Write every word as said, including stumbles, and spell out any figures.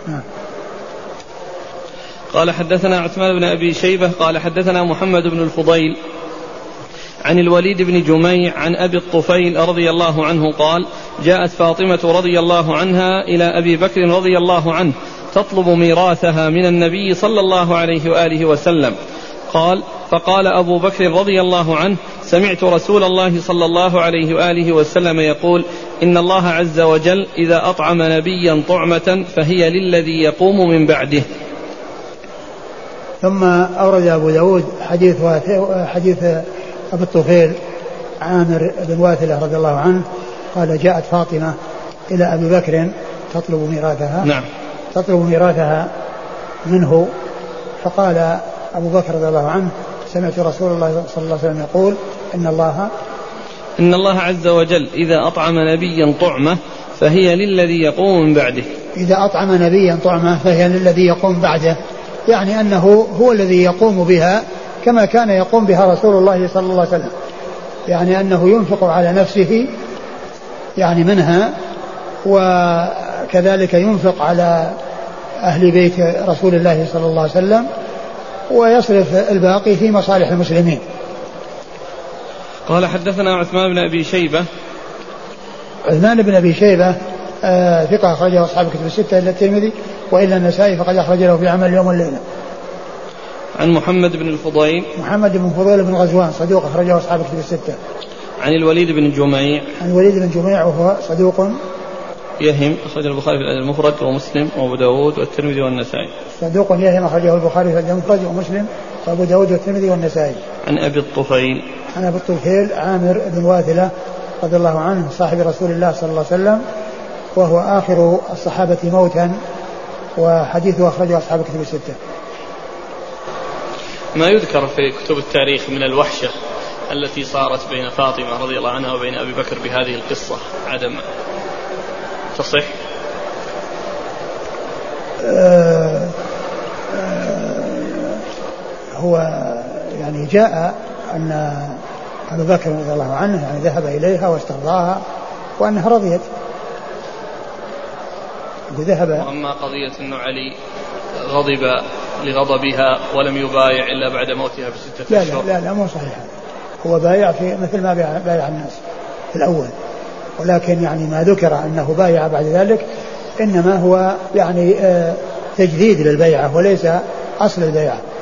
نعم. قال حدثنا عثمان بن أبي شيبة قال حدثنا محمد بن الفضيل عن الوليد بن جميع عن أبي الطفيل رضي الله عنه قال جاءت فاطمة رضي الله عنها إلى أبي بكر رضي الله عنه تطلب ميراثها من النبي صلى الله عليه وآله وسلم. قال فقال أبو بكر رضي الله عنه سمعت رسول الله صلى الله عليه وآله وسلم يقول إن الله عز وجل إذا أطعم نبيا طعمة فهي للذي يقوم من بعده. ثم أورد أبو داود حديث, حديث أبي الطفيل عامر بن واثلة رضي الله عنه قال جاءت فاطمة إلى أبي بكر تطلب ميراثها. نعم. تطلب ميراثها منه فقال أبو بكر رضي الله عنه سمعت رسول الله صلى الله عليه وسلم يقول إن الله إن الله عز وجل إذا أطعم نبيا طعمة فهي للذي يقوم من بعده. إذا أطعم نبيا طعمة فهي للذي يقوم بعده، يعني أنه هو الذي يقوم بها كما كان يقوم بها رسول الله صلى الله عليه وسلم، يعني أنه ينفق على نفسه يعني منها، وكذلك ينفق على أهل بيت رسول الله صلى الله عليه وسلم، ويصرف الباقي في مصالح المسلمين. قال حدثنا عثمان بن أبي شيبة. عثمان بن أبي شيبة آه ثقة أخرجه أصحاب الكتب الستة إلا الترمذي وإلا النسائي فقد أخرج له في عمل اليوم والليلة. عن محمد بن الفضيل. محمد بن الفضيل بن غزوان صدوق أخرجه أصحاب الكتب الستة. عن الوليد بن جميع. عن الوليد بن جميع وهو صدوق يهم أخرج البخاري في الأدب المفرد ومسلم وأبو داود والترمذي والنسائي. صدوق يهم أخرجه البخاري في الأدب المفرد ومسلم وأبو داود والترمذي والنسائي. عن أبي الطفيل. عن أبي الطفيل عامر بن واثلة رضي الله عنه صاحب رسول الله صلى الله عليه وسلم، وهو آخر الصحابة موتا، وحديثه أخرجه أصحاب الكتب الستة. ما يذكر في كتب التاريخ من الوحشة التي صارت بين فاطمة رضي الله عنها وبين أبي بكر بهذه القصة عدم تصح؟ آه آه هو يعني جاء أن أبو بكر رضي الله عنه يعني ذهب إليها واسترضاها وأنها رضيت وذهب. وأما قضية أن علي غضب لغضبها ولم يبايع إلا بعد موتها بستة أشهر. لا لا لا مو صحيح، هو بايع في مثل ما بايع الناس في الأول، ولكن يعني ما ذكر أنه بايع بعد ذلك إنما هو يعني تجديد للبيعة وليس أصل البيعة.